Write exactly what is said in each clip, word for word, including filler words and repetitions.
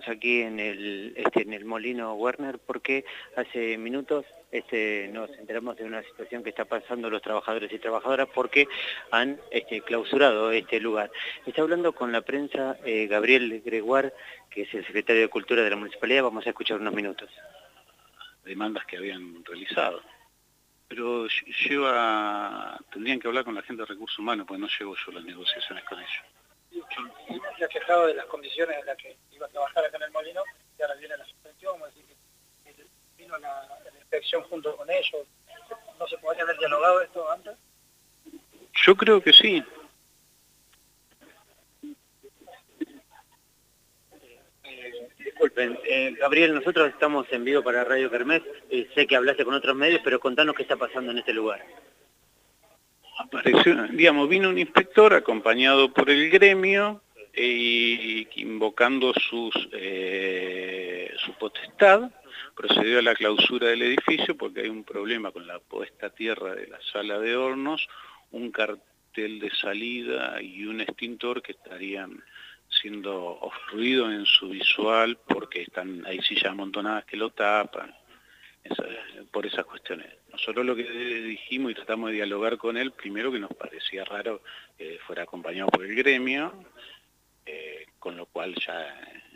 estamos aquí en el, este, en el Molino Werner porque hace minutos este, nos enteramos de una situación que está pasando los trabajadores y trabajadoras porque han este, clausurado este lugar. Está hablando con la prensa eh, Gabriel Gregoire, que es el secretario de Cultura de la Municipalidad. Vamos a escuchar unos minutos. Demandas que habían realizado. Pero lleva, tendrían que hablar con la gente de recursos humanos, porque no llevo yo las negociaciones con ellos. Sí, se ha quejado de las condiciones en las que iba a trabajar acá en el Molino, y ahora viene la suspensión, es decir, que vino la, la inspección junto con ellos. ¿No se podría haber dialogado esto antes? Yo creo que sí. Disculpen, eh, Gabriel, nosotros estamos en vivo para Radio Kermés, eh, sé que hablaste con otros medios, pero contanos qué está pasando en este lugar. Apareció, digamos, vino un inspector acompañado por el gremio e invocando sus, eh, su potestad, procedió a la clausura del edificio porque hay un problema con la puesta a tierra de la sala de hornos, un cartel de salida y un extintor que estarían siendo obstruidos en su visual porque están hay sillas amontonadas que lo tapan, esa, por esas cuestiones. Nosotros lo que dijimos y tratamos de dialogar con él, primero que nos parecía raro que fuera acompañado por el gremio, eh, con lo cual ya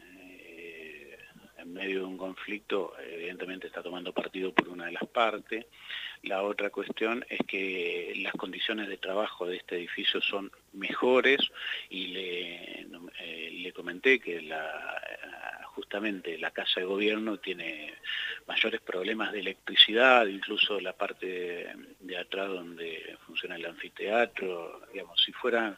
eh, en medio de un conflicto evidentemente está tomando partido por una de las partes. La otra cuestión es que las condiciones de trabajo de este edificio son mejores y le, eh, le comenté que la, justamente la Casa de Gobierno tiene mayores problemas de electricidad, incluso la parte de, de atrás donde funciona el anfiteatro, digamos, si fueran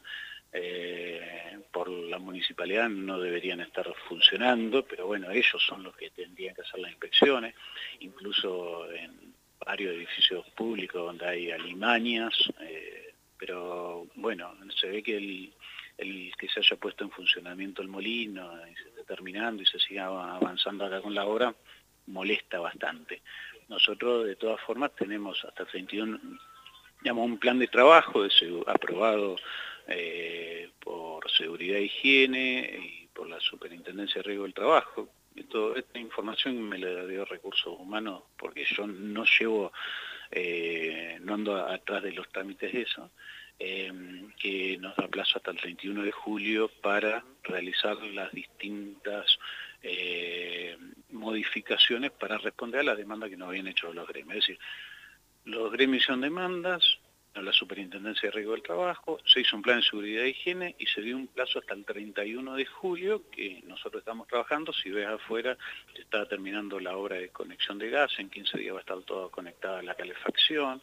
eh, por la municipalidad no deberían estar funcionando, pero bueno, ellos son los que tendrían que hacer las inspecciones, incluso en varios edificios públicos donde hay alimañas, eh, pero bueno, se ve que el, el que se haya puesto en funcionamiento el molino y se esté terminando y se siga avanzando acá con la obra, molesta bastante. Nosotros de todas formas tenemos hasta el treinta y uno, digamos, un plan de trabajo de, aprobado eh, por Seguridad e Higiene y por la Superintendencia de Riesgo del Trabajo. Esto, esta información me la dio Recursos Humanos porque yo no llevo, eh, no ando atrás de los trámites de eso, eh, que nos da plazo hasta el treinta y uno de julio para realizar las distintas eh, modificaciones para responder a la demanda que nos habían hecho los gremios. Es decir, los gremios hicieron demandas a la Superintendencia de Riesgo del Trabajo, se hizo un plan de seguridad e higiene y se dio un plazo hasta el treinta y uno de julio que nosotros estamos trabajando. Si ves afuera, se está terminando la obra de conexión de gas, en quince días va a estar todo conectado a la calefacción,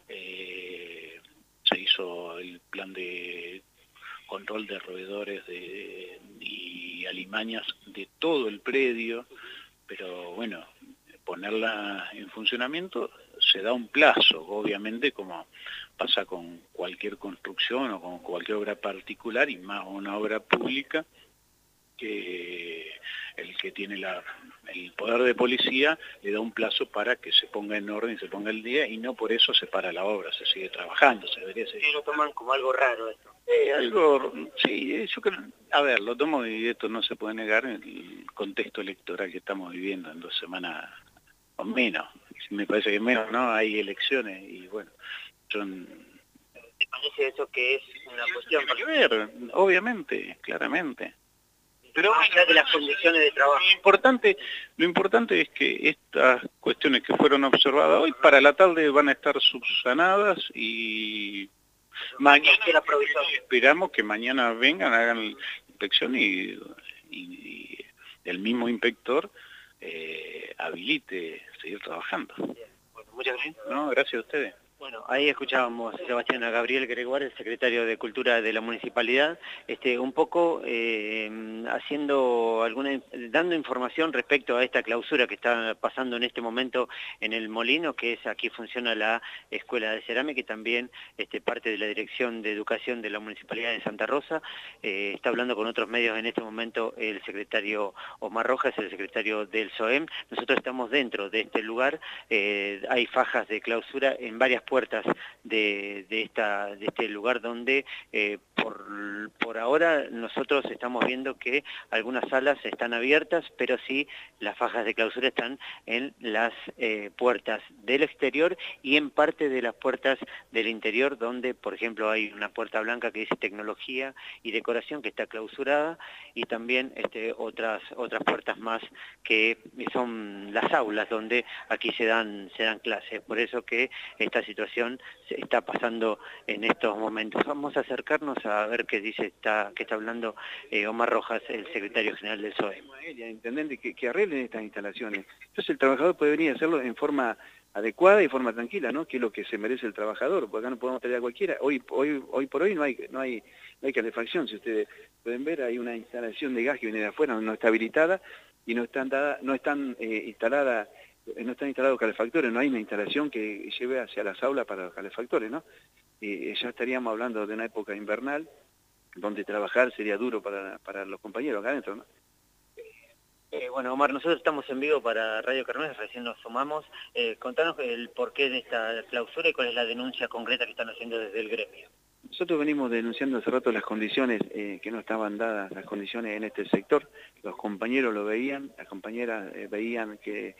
eh, se hizo el plan de control de roedores de, y alimañas de todo el predio, pero bueno, ponerla en funcionamiento se da un plazo, obviamente, como pasa con cualquier construcción o con cualquier obra particular, y más una obra pública, que el que tiene la, el poder de policía le da un plazo para que se ponga en orden y se ponga el día, y no por eso se para la obra, se sigue trabajando, se debería seguir. Sí, lo toman como algo raro esto. Eh, algo, sí, yo creo, a ver, lo tomo y esto no se puede negar en el contexto electoral que estamos viviendo en dos semanas o menos, me parece que menos, ¿no? Hay elecciones y bueno, son... ¿Te parece eso que es una cuestión? Tiene que ver, obviamente, claramente. Pero más allá de las condiciones de trabajo. Lo importante, lo importante es que estas cuestiones que fueron observadas hoy, para la tarde van a estar subsanadas y mañana esperamos que mañana vengan, hagan la inspección y, y, y el mismo inspector eh, habilite seguir trabajando. Bien. Bueno, muchas gracias. No, gracias a ustedes. Bueno, ahí escuchábamos, Sebastián, a Gabriel Gregoire, el secretario de Cultura de la Municipalidad, este, un poco eh, haciendo alguna, dando información respecto a esta clausura que está pasando en este momento en el Molino, que es aquí funciona la Escuela de Cerámica y también este, parte de la Dirección de Educación de la Municipalidad de Santa Rosa. Eh, está hablando con otros medios en este momento el secretario Omar Rojas, el secretario del S O E M. Nosotros estamos dentro de este lugar, eh, hay fajas de clausura en varias puertas puertas de, de, esta, de este lugar donde eh, por, por ahora nosotros estamos viendo que algunas salas están abiertas, pero sí las fajas de clausura están en las eh, puertas del exterior y en parte de las puertas del interior, donde por ejemplo hay una puerta blanca que dice tecnología y decoración que está clausurada, y también este, otras, otras puertas más que son las aulas donde aquí se dan, se dan clases. Por eso que esta situación se está pasando en estos momentos. Vamos a acercarnos a ver qué dice, está, qué está hablando eh, Omar Rojas, el secretario general del S O E. Intendente, que, que arreglen estas instalaciones. Entonces el trabajador puede venir a hacerlo en forma adecuada y forma tranquila, ¿no? Que es lo que se merece el trabajador, porque acá no podemos traer a cualquiera. Hoy, hoy, hoy por hoy no hay, no hay, no hay calefacción. Si ustedes pueden ver, hay una instalación de gas que viene de afuera, no está habilitada y no están dada, no están eh, instaladas, no están instalados calefactores, no hay una instalación que lleve hacia las aulas para los calefactores, ¿no? Eh, ya estaríamos hablando de una época invernal donde trabajar sería duro para, para los compañeros acá adentro, ¿no? Eh, bueno, Omar, nosotros estamos en vivo para Radio Kermés, recién nos sumamos. Eh, contanos el porqué de esta clausura y cuál es la denuncia concreta que están haciendo desde el gremio. Nosotros venimos denunciando hace rato las condiciones, eh, que no estaban dadas las condiciones en este sector. Los compañeros lo veían, las compañeras eh, veían que,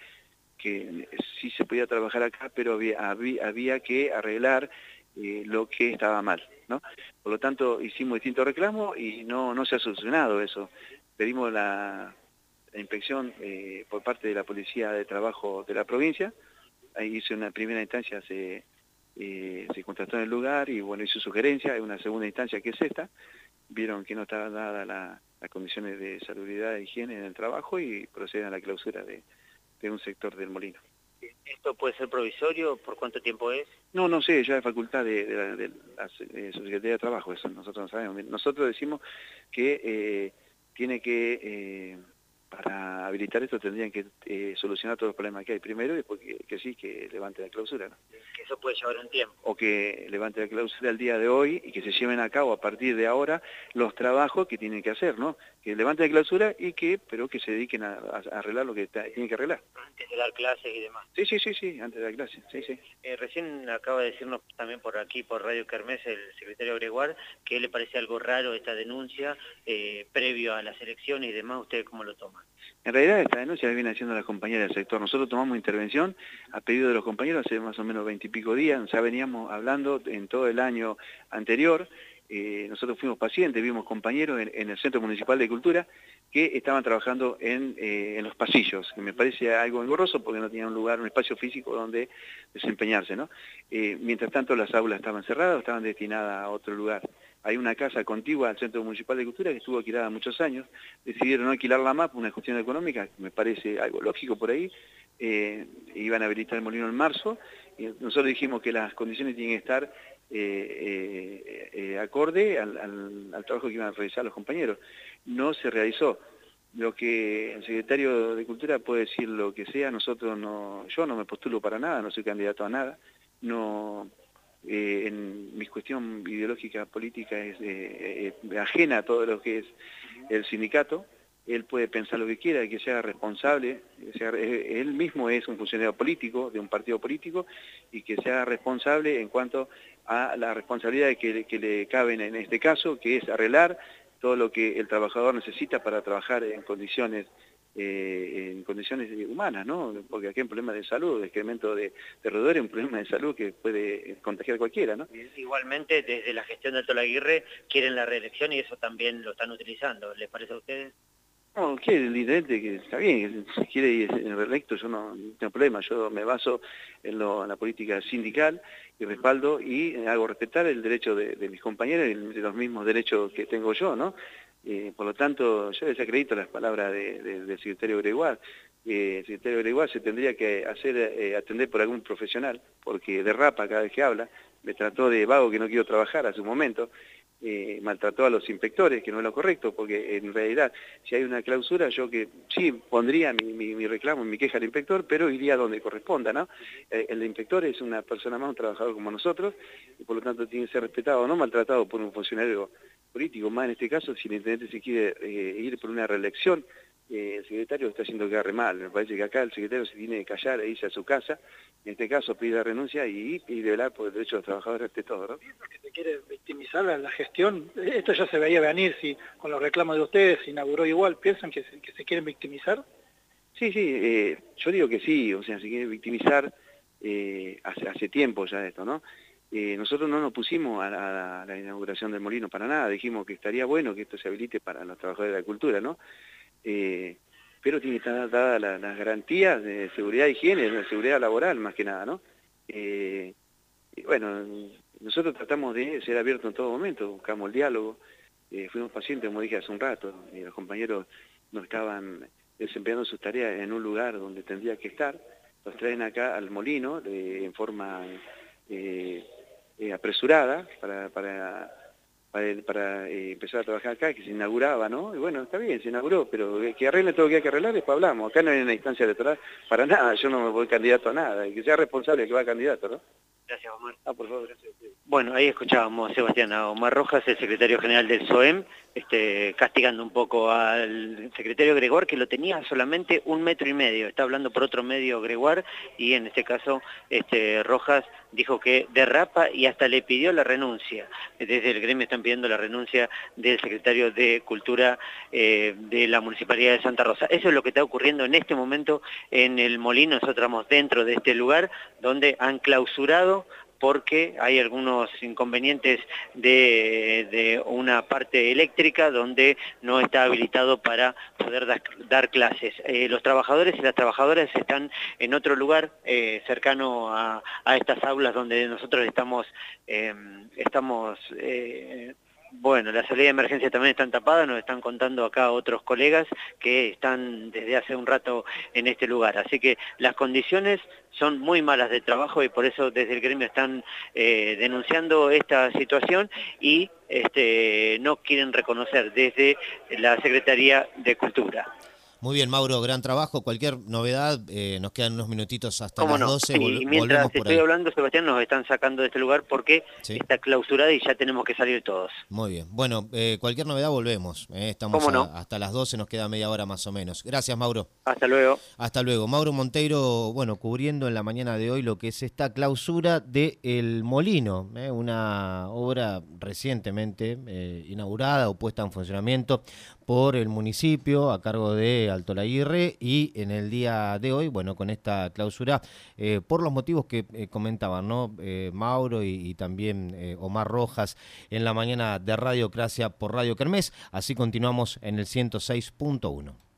que sí se podía trabajar acá, pero había, había, había que arreglar eh, lo que estaba mal, ¿no? Por lo tanto, hicimos distintos reclamos y no, no se ha solucionado eso. Pedimos la... la inspección eh, por parte de la Policía de Trabajo de la provincia. Ahí hizo una primera instancia, se, eh, se contrató en el lugar y bueno, hizo sugerencia. Hay una segunda instancia que es esta. Vieron que no estaban dadas la, las condiciones de salubridad e higiene en el trabajo y proceden a la clausura de, de un sector del molino. ¿Esto puede ser provisorio? ¿Por cuánto tiempo es? No, no sé, ya es facultad de, de, la, de la de Secretaría de Trabajo, eso nosotros no sabemos. Nosotros decimos que eh, tiene que... Eh, para habilitar esto tendrían que eh, solucionar todos los problemas que hay primero y después que, que sí, que levante la clausura, ¿no? Que eso puede llevar un tiempo. O que levante la clausura el día de hoy y que se lleven a cabo a partir de ahora los trabajos que tienen que hacer, ¿no? Que levante la clausura y que, pero que se dediquen a, a arreglar lo que está, tienen que arreglar. Antes de dar clases y demás. Sí, sí, sí, sí, antes de dar clases, sí, sí. Eh, recién acaba de decirnos también por aquí, por Radio Kermés, el secretario Gregoire, que le parece algo raro esta denuncia eh, previo a las elecciones y demás. ¿Ustedes cómo lo toman? En realidad esta denuncia la viene haciendo las compañeras del sector. Nosotros tomamos intervención a pedido de los compañeros hace más o menos veintipico días. Ya veníamos hablando en todo el año anterior. Eh, nosotros fuimos pacientes, vimos compañeros en, en el Centro Municipal de Cultura que estaban trabajando en, eh, en los pasillos, que me parece algo engorroso porque no tenían un lugar, un espacio físico donde desempeñarse, ¿no? Eh, mientras tanto las aulas estaban cerradas o estaban destinadas a otro lugar. Hay una casa contigua al Centro Municipal de Cultura que estuvo alquilada muchos años, decidieron no alquilarla más por una cuestión económica, que me parece algo lógico por ahí, eh, iban a habilitar el molino en marzo, y nosotros dijimos que las condiciones tienen que estar eh, eh, eh, acorde al, al, al trabajo que iban a realizar los compañeros. No se realizó. Lo que el secretario de Cultura puede decir lo que sea, nosotros no, yo no me postulo para nada, no soy candidato a nada, no... Eh, en mi cuestión ideológica política es eh, eh, ajena a todo lo que es el sindicato. Él puede pensar lo que quiera, que sea responsable, que sea, eh, él mismo es un funcionario político, de un partido político, y que sea responsable en cuanto a las responsabilidades que, que le caben en este caso, que es arreglar todo lo que el trabajador necesita para trabajar en condiciones Eh, en condiciones humanas, ¿no? Porque aquí hay un problema de salud, de excremento de, de roedores, es un problema de salud que puede contagiar a cualquiera, ¿no? Igualmente, desde la gestión de Alto Laguirre quieren la reelección y eso también lo están utilizando. ¿Les parece a ustedes? No, quiere el intendente que está bien, si quiere ir en reelecto, yo no, no tengo problema, yo me baso en, lo, en la política sindical y respaldo y hago respetar el derecho de, de mis compañeros y de los mismos derechos que tengo yo, ¿no? Eh, por lo tanto, yo desacredito las palabras de, de, del secretario Gregoire. Eh, el secretario Gregoire se tendría que hacer eh, atender por algún profesional, porque derrapa cada vez que habla, me trató de vago que no quiero trabajar hace un momento, eh, maltrató a los inspectores, que no es lo correcto, porque en realidad, si hay una clausura, yo que sí pondría mi, mi, mi reclamo, mi queja al inspector, pero iría donde corresponda, ¿no? Eh, el inspector es una persona más, un trabajador como nosotros, y por lo tanto tiene que ser respetado, no maltratado por un funcionario político, más en este caso, si el intendente se quiere eh, ir por una reelección, eh, el secretario está haciendo quedar re mal. Me parece que acá el secretario se tiene que callar e irse a su casa, en este caso pedir la renuncia y, y velar por el derecho de los trabajadores ante todo, ¿no? Que se quiere victimizar la, la gestión, esto ya se veía venir, si con los reclamos de ustedes se inauguró igual, ¿piensan que se, que se quieren victimizar? Sí, sí, eh, yo digo que sí, o sea, se quiere victimizar eh, hace, hace tiempo ya esto, ¿no? Eh, nosotros no nos pusimos a la, a la inauguración del molino para nada, dijimos que estaría bueno que esto se habilite para los trabajadores de la cultura, ¿no? Eh, pero tiene que estar dadas las, las garantías de seguridad e higiene, de seguridad laboral más que nada, ¿no? Eh, y bueno, nosotros tratamos de ser abiertos en todo momento, buscamos el diálogo, eh, fuimos pacientes, como dije hace un rato, y los compañeros no estaban desempeñando sus tareas en un lugar donde tendría que estar, los traen acá al molino de, en forma eh, eh, apresurada para, para, para, para eh, empezar a trabajar acá, que se inauguraba, ¿no? Y bueno, está bien, se inauguró, pero que arreglen todo lo que hay que arreglar, después hablamos. Acá no hay una instancia electoral para nada, yo no me voy candidato a nada, y que sea responsable el que va candidato, ¿no? Gracias, Omar. Ah, por favor, gracias. Bueno, ahí escuchábamos, Sebastián, a Omar Rojas, el secretario general del S O E M, este, castigando un poco al secretario Gregoire, que lo tenía solamente un metro y medio. Está hablando por otro medio Gregoire, y en este caso este, Rojas dijo que derrapa y hasta le pidió la renuncia. Desde el gremio están pidiendo la renuncia del secretario de Cultura eh, de la Municipalidad de Santa Rosa. Eso es lo que está ocurriendo en este momento en el Molino. Nosotros estamos dentro de este lugar donde han clausurado porque hay algunos inconvenientes de, de una parte eléctrica donde no está habilitado para poder dar, dar clases. Eh, los trabajadores y las trabajadoras están en otro lugar eh, cercano a, a estas aulas donde nosotros estamos, eh, estamos eh, bueno, las salidas de emergencia también están tapadas, nos están contando acá otros colegas que están desde hace un rato en este lugar. Así que las condiciones son muy malas de trabajo y por eso desde el gremio están eh, denunciando esta situación y este, no quieren reconocer desde la Secretaría de Cultura. Muy bien, Mauro, gran trabajo. Cualquier novedad, eh, nos quedan unos minutitos hasta las no? doce. Sí, Vol y mientras volvemos por estoy ahí. hablando, Sebastián, nos están sacando de este lugar porque ¿Sí? está clausurada y ya tenemos que salir todos. Muy bien. Bueno, eh, cualquier novedad volvemos. Eh, estamos ¿Cómo no? a, hasta las doce, nos queda media hora más o menos. Gracias, Mauro. Hasta luego. Hasta luego. Mauro Monteiro, bueno, cubriendo en la mañana de hoy lo que es esta clausura de El Molino, eh, una obra recientemente eh, inaugurada o puesta en funcionamiento por el municipio a cargo de Alto Laguirre y en el día de hoy, bueno, con esta clausura, eh, por los motivos que eh, comentaban, ¿no? Eh, Mauro y, y también eh, Omar Rojas en la mañana de Radiocracia por Radio Kermés. Así continuamos en el ciento seis punto uno.